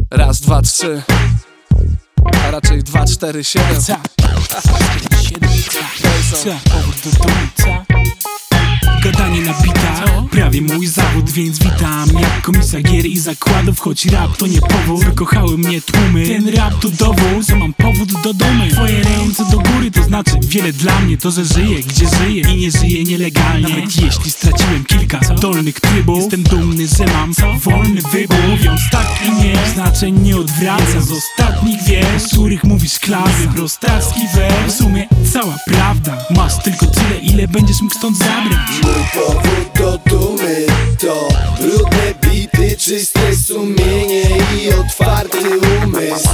Raz, dwa, trzy, a raczej 2, 4, 7. Powrót do domu, gadanie na bita, prawie mój zawód, więc witam jak komisa gier i zakładów. Choć rap to nie powód, wykochały mnie tłumy. Ten rap to dowód, że mam powód do dumy. Twoje ręce do góry to znaczy wiele dla mnie. To, że żyję, gdzie żyję i nie żyję nielegalnie. Nawet jeśli straciłem kilka dolnych trybów, jestem dumny, że mam wolny wybór. Mówiąc tak i nie, znaczeń nie odwraca z ostatnich wiersz, z których mówisz klasy. Prostacki wers, w sumie cała prawda. Masz tylko tyle, ile będziesz mógł stąd zabrać. Mój powód do dumy to brudne bity, czyste sumienie i otwarty umysł.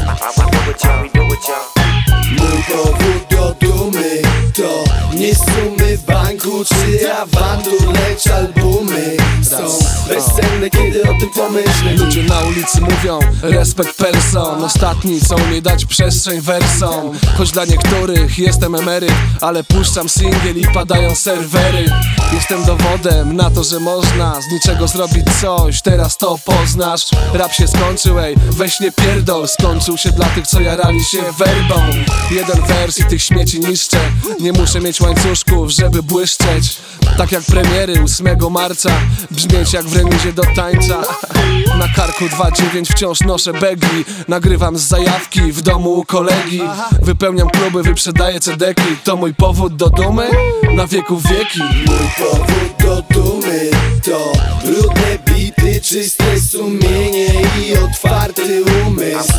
Mój powód do dumy to nie sumy w banku czy awantur, lecz albumy są bezcenne, kiedy o tym pomyślę. Ludzie na ulicy mówią respekt person, ostatni co umie dać przestrzeń wersom. Choć dla niektórych jestem emeryt, ale puszczam singiel i padają serwery. Jestem dowodem na to, że można z niczego zrobić coś, teraz to poznasz. Rap się skończył, ej, weź nie pierdol. Skończył się dla tych, co jarali się werbą. Jeden wers i tych śmieci niszczę. Nie muszę mieć łańcuszków, żeby błyszczeć. Tak jak premiery 8 marca, brzmieć jak w remizie do tańca. Na karku 2,9 wciąż noszę begi. Nagrywam z zajawki w domu u kolegi. Wypełniam kluby, wyprzedaję cedeki. To mój powód do dumy na wieków wieki. Mój powód do dumy to brudne bity, czyste sumienie i otwarty umysł.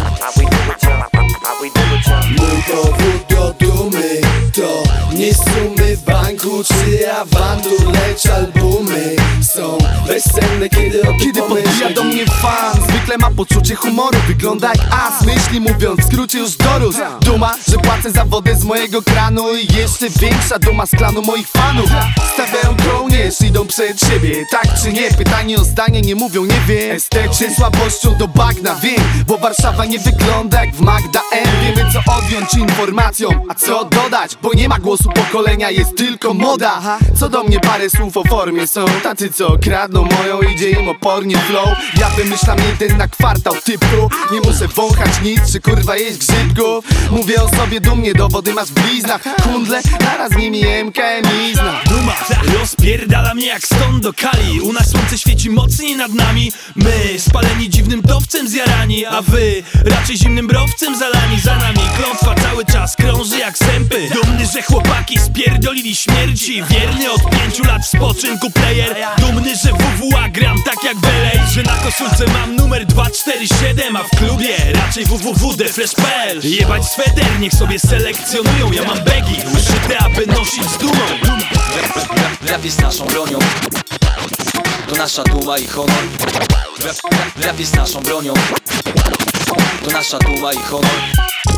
Mój powód do dumy to nie sumy w banku czy awantur, lecz albumy są bezcenne, kiedy o tym podbija do mnie fan, zwykle ma poczucie humoru. Wygląda jak as, myśli mówiąc w skrócie już dorósł. Duma, że płacę za wodę z mojego kranu i jeszcze większa duma z klanu moich fanów. Stawiają kołnierz, idą przed siebie, tak czy nie? Pytanie o zdanie, nie mówią nie wiem. Estetycznie słabością do bagna, wiem, bo Warszawa nie wygląda jak w Magda M. Wiemy co odjąć informacją, a co dodać, bo nie ma głosu pokolenia, jest tylko moda. Co do mnie parę słów o formie, są tacy co kradną moją, idzie im opornie flow. Ja wymyślam jeden na kwartał typu, nie muszę wąchać nic, czy kurwa jeść grzybków. Mówię o sobie dumnie, dowody masz w bliznach. Kundle, naraz nimi MKM i zna. Duma rozpierdala mnie jak stąd do Kali. U nas słońce świeci mocniej nad nami. My spaleni dziwnym dowcem zjarani, a wy raczej zimnym browcem zalani. Za nami klątwa cały czas krąży jak sępy. Dumny, że chłopaki spierdolili śmierci. Wierny od 5 lat w spoczynku player. Dumny, że WWA gram tak jak Belej. Że na koszulce mam numer 247, a w klubie raczej www.defresh.pl. Jebać sweter, niech sobie selekcjonują. Ja mam begi uszyte, aby nosić z dumą. Rap jest naszą bronią, to nasza duma i honor. Rap jest naszą bronią, to nasza duma i honor.